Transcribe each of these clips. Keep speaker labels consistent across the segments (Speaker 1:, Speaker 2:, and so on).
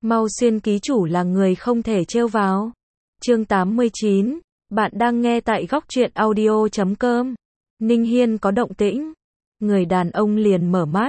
Speaker 1: Mau Xuyên ký chủ là người không thể trêu vào. Chương 89, bạn đang nghe tại góc truyện audio.com. Ninh Hiên có động tĩnh. Người đàn ông liền mở mắt.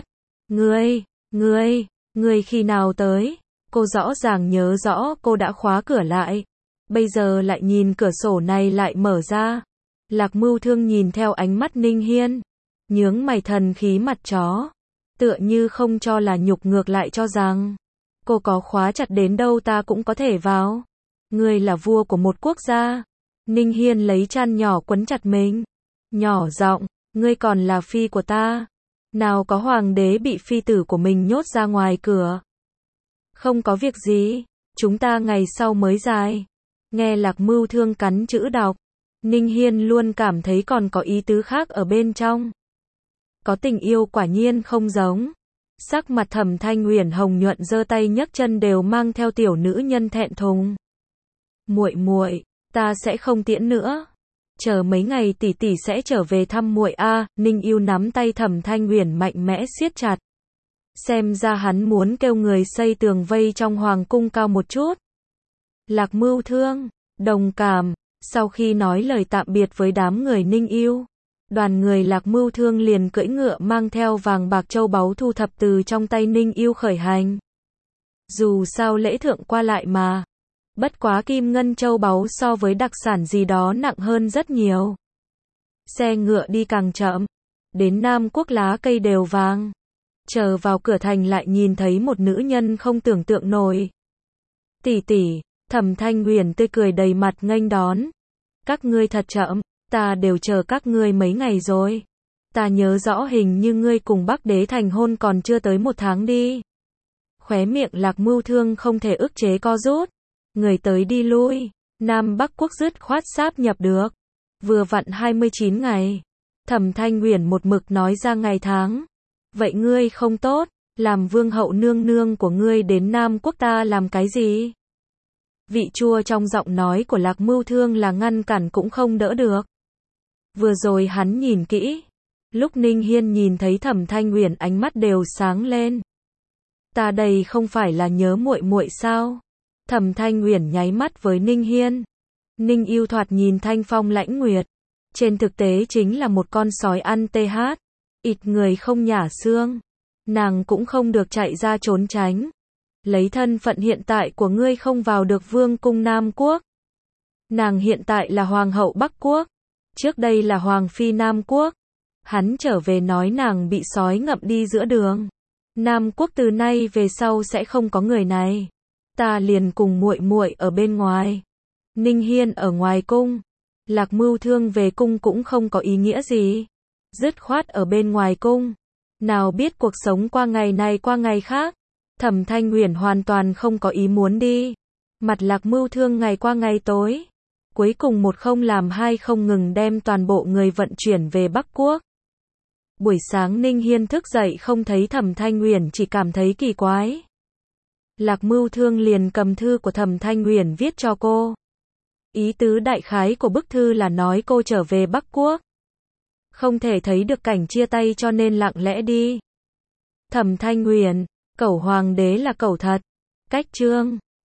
Speaker 1: Ngươi khi nào tới? Cô rõ ràng nhớ rõ cô đã khóa cửa lại. Bây giờ lại nhìn cửa sổ này lại mở ra. Lạc Mưu Thương nhìn theo ánh mắt Ninh Hiên. Nhướng mày thần khí mặt chó. Tựa như không cho là nhục, ngược lại cho rằng cô có khóa chặt đến đâu ta cũng có thể vào. Ngươi là vua của một quốc gia. Ninh Hiên lấy chăn nhỏ quấn chặt mình. Nhỏ giọng, ngươi còn là phi của ta. Nào có hoàng đế bị phi tử của mình nhốt ra ngoài cửa. Không có việc gì, chúng ta ngày sau mới dài. Nghe Lạc Mưu Thương cắn chữ đọc. Ninh Hiên luôn cảm thấy còn có ý tứ khác ở bên trong. Có tình yêu quả nhiên không giống. Sắc mặt Thẩm Thanh Uyển hồng nhuận, giơ tay nhấc chân đều mang theo tiểu nữ nhân thẹn thùng. Muội muội, ta sẽ không tiễn nữa. Chờ mấy ngày tỷ tỷ sẽ trở về thăm muội a. Ninh Yêu nắm tay Thẩm Thanh Uyển mạnh mẽ siết chặt. Xem ra hắn muốn kêu người xây tường vây trong hoàng cung cao một chút. Lạc Mưu Thương, đồng cảm. Sau khi nói lời tạm biệt với đám người Ninh Yêu, đoàn người Lạc Mưu Thương liền cưỡi ngựa mang theo vàng bạc châu báu thu thập từ trong tay Ninh Yêu khởi hành. Dù sao lễ thượng qua lại mà. Bất quá kim ngân châu báu so với đặc sản gì đó nặng hơn rất nhiều. Xe ngựa đi càng chậm. Đến Nam Quốc lá cây đều vàng. Chờ vào cửa thành lại nhìn thấy một nữ nhân không tưởng tượng nổi. Tỷ tỷ, Thẩm Thanh Uyển tươi cười đầy mặt nghênh đón. Các ngươi thật chậm, ta đều chờ các ngươi mấy ngày rồi. Ta nhớ rõ hình như ngươi cùng Bắc Đế thành hôn còn chưa tới 1 tháng đi. Khóe miệng Lạc Mưu Thương không thể ức chế co rút. Người tới đi lui, Nam Bắc quốc dứt khoát sáp nhập được. Vừa vặn 29 ngày. Thẩm Thanh Uyển một mực nói ra ngày tháng. Vậy ngươi không tốt, làm vương hậu nương nương của ngươi đến Nam Quốc ta làm cái gì? Vị chua trong giọng nói của Lạc Mưu Thương là ngăn cản cũng không đỡ được. Vừa rồi hắn nhìn kỹ. Lúc Ninh Hiên nhìn thấy Thẩm Thanh Uyển ánh mắt đều sáng lên. Ta đây không phải là nhớ muội muội sao? Thẩm Thanh Uyển nháy mắt với Ninh Hiên. Ninh Yêu thoạt nhìn thanh phong lãnh nguyệt. Trên thực tế chính là một con sói ăn TH. Ít người không nhả xương. Nàng cũng không được chạy ra trốn tránh. Lấy thân phận hiện tại của ngươi không vào được vương cung Nam Quốc. Nàng hiện tại là hoàng hậu Bắc Quốc. Trước đây là hoàng phi Nam Quốc. Hắn trở về nói nàng bị sói ngậm đi giữa đường. Nam Quốc từ nay về sau sẽ không có người này. Ta liền cùng muội muội ở bên ngoài. Ninh Hiên ở ngoài cung. Lạc Mưu Thương về cung cũng không có ý nghĩa gì. Dứt khoát ở bên ngoài cung. Nào biết cuộc sống qua ngày này qua ngày khác. Thẩm Thanh Uyển hoàn toàn không có ý muốn đi. Mặt Lạc Mưu Thương ngày qua ngày tối. Cuối cùng một không làm hai không ngừng đem toàn bộ người vận chuyển về Bắc Quốc. Buổi sáng Ninh Hiên thức dậy không thấy Thẩm Thanh Uyển, chỉ cảm thấy kỳ quái. Lạc Mưu Thương liền cầm thư của Thẩm Thanh Uyển viết cho cô. Ý tứ đại khái của bức thư là nói cô trở về Bắc Quốc. Không thể thấy được cảnh chia tay cho nên lặng lẽ đi. Thẩm Thanh Uyển, cẩu hoàng đế là cẩu thật. Cách chương